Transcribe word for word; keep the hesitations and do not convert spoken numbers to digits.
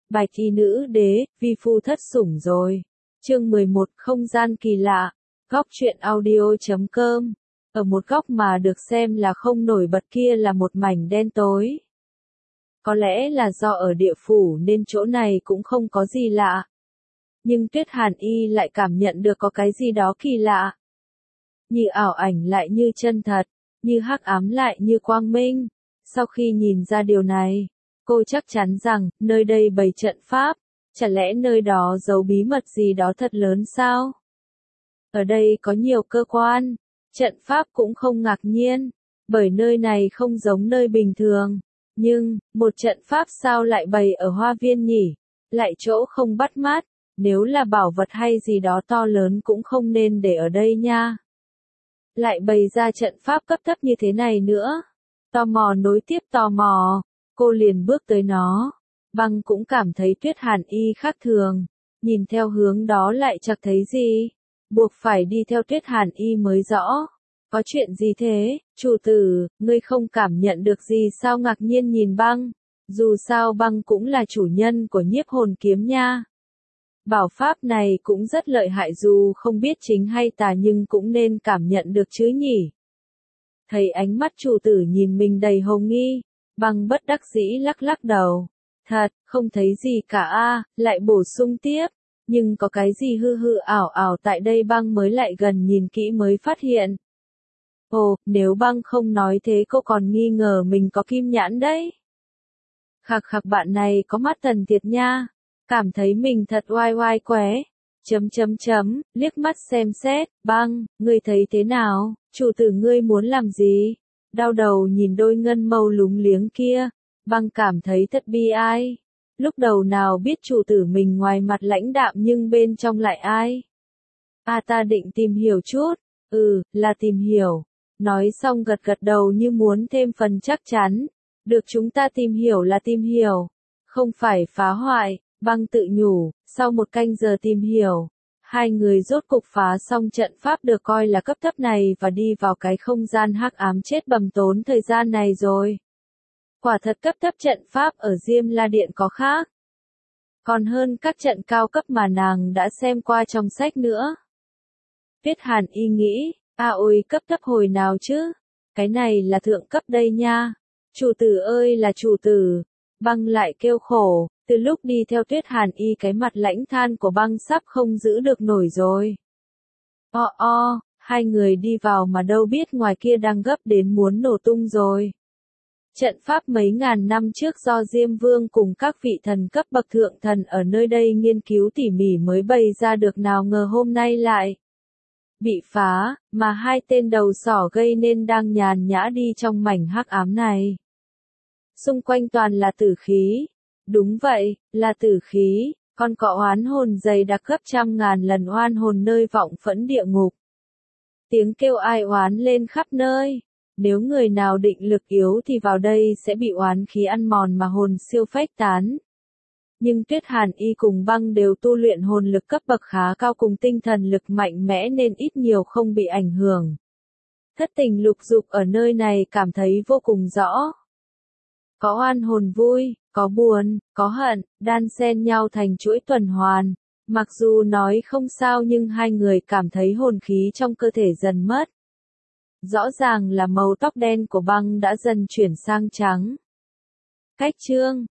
Bạch y nữ đế, vi phu thất sủng rồi. Chương mười một, không gian kỳ lạ. Góc truyện audio chấm com. Ở một góc mà được xem là không nổi bật kia là một mảnh đen tối. Có lẽ là do ở địa phủ nên chỗ này cũng không có gì lạ. Nhưng Tuyết Hàn Y lại cảm nhận được có cái gì đó kỳ lạ. Như ảo ảnh lại như chân thật, như hắc ám lại như quang minh. Sau khi nhìn ra điều này, cô chắc chắn rằng, nơi đây bày trận pháp, chả lẽ nơi đó giấu bí mật gì đó thật lớn sao? Ở đây có nhiều cơ quan, trận pháp cũng không ngạc nhiên, bởi nơi này không giống nơi bình thường. Nhưng, một trận pháp sao lại bày ở hoa viên nhỉ? Lại chỗ không bắt mắt, nếu là bảo vật hay gì đó to lớn cũng không nên để ở đây nha. Lại bày ra trận pháp cấp thấp như thế này nữa. Tò mò nối tiếp tò mò, cô liền bước tới nó. Băng cũng cảm thấy Tuyết Hàn Y khác thường, nhìn theo hướng đó lại chẳng thấy gì. Buộc phải đi theo Tuyết Hàn Y mới rõ. Có chuyện gì thế, chủ tử, ngươi không cảm nhận được gì sao? Ngạc nhiên nhìn Băng. Dù sao Băng cũng là chủ nhân của nhiếp hồn kiếm nha. Bảo pháp này cũng rất lợi hại, dù không biết chính hay tà nhưng cũng nên cảm nhận được chứ nhỉ. Thấy ánh mắt chủ tử nhìn mình đầy hồ nghi, Băng bất đắc dĩ lắc lắc đầu. Thật, không thấy gì cả a, lại bổ sung tiếp. Nhưng có cái gì hư hư ảo ảo tại đây? Băng mới lại gần nhìn kỹ mới phát hiện. Ồ, nếu Băng không nói thế cô còn nghi ngờ mình có kim nhãn đấy. Khạc khạc, bạn này có mắt thần thiệt nha. Cảm thấy mình thật oai oai qué. Chấm chấm chấm, liếc mắt xem xét. Băng, ngươi thấy thế nào? Chủ tử ngươi muốn làm gì? Đau đầu nhìn đôi ngân mâu lúng liếng kia. Băng cảm thấy thật bi ai. Lúc đầu nào biết chủ tử mình ngoài mặt lãnh đạm nhưng bên trong lại ai? À, ta định tìm hiểu chút. Ừ, là tìm hiểu. Nói xong gật gật đầu như muốn thêm phần chắc chắn. Được, chúng ta tìm hiểu là tìm hiểu. Không phải phá hoại. Băng tự nhủ, sau một canh giờ tìm hiểu, hai người rốt cục phá xong trận pháp được coi là cấp thấp này và đi vào cái không gian hắc ám chết bầm tốn thời gian này rồi. Quả thật cấp thấp trận pháp ở Diêm La Điện có khác. Còn hơn các trận cao cấp mà nàng đã xem qua trong sách nữa. Tuyết Hàn Y nghĩ, à ôi, cấp thấp hồi nào chứ? Cái này là thượng cấp đây nha. Chủ tử ơi là chủ tử. Băng lại kêu khổ. Từ lúc đi theo Tuyết Hàn Y cái mặt lãnh than của Băng sắp không giữ được nổi rồi. O o, hai người đi vào mà đâu biết ngoài kia đang gấp đến muốn nổ tung rồi. Trận pháp mấy ngàn năm trước do Diêm Vương cùng các vị thần cấp bậc thượng thần ở nơi đây nghiên cứu tỉ mỉ mới bày ra được, nào ngờ hôm nay lại bị phá, mà hai tên đầu sỏ gây nên đang nhàn nhã đi trong mảnh hắc ám này. Xung quanh toàn là tử khí. Đúng vậy, là tử khí, còn có oán hồn dày đặc gấp trăm ngàn lần oan hồn nơi vọng phẫn địa ngục. Tiếng kêu ai oán lên khắp nơi. Nếu người nào định lực yếu thì vào đây sẽ bị oán khí ăn mòn mà hồn siêu phách tán. Nhưng Tuyết Hàn Y cùng Băng đều tu luyện hồn lực cấp bậc khá cao cùng tinh thần lực mạnh mẽ nên ít nhiều không bị ảnh hưởng. Thất tình lục dục ở nơi này cảm thấy vô cùng rõ. Có oan hồn vui, có buồn, có hận, đan xen nhau thành chuỗi tuần hoàn. Mặc dù nói không sao nhưng hai người cảm thấy hồn khí trong cơ thể dần mất. Rõ ràng là màu tóc đen của Băng đã dần chuyển sang trắng. Cách chương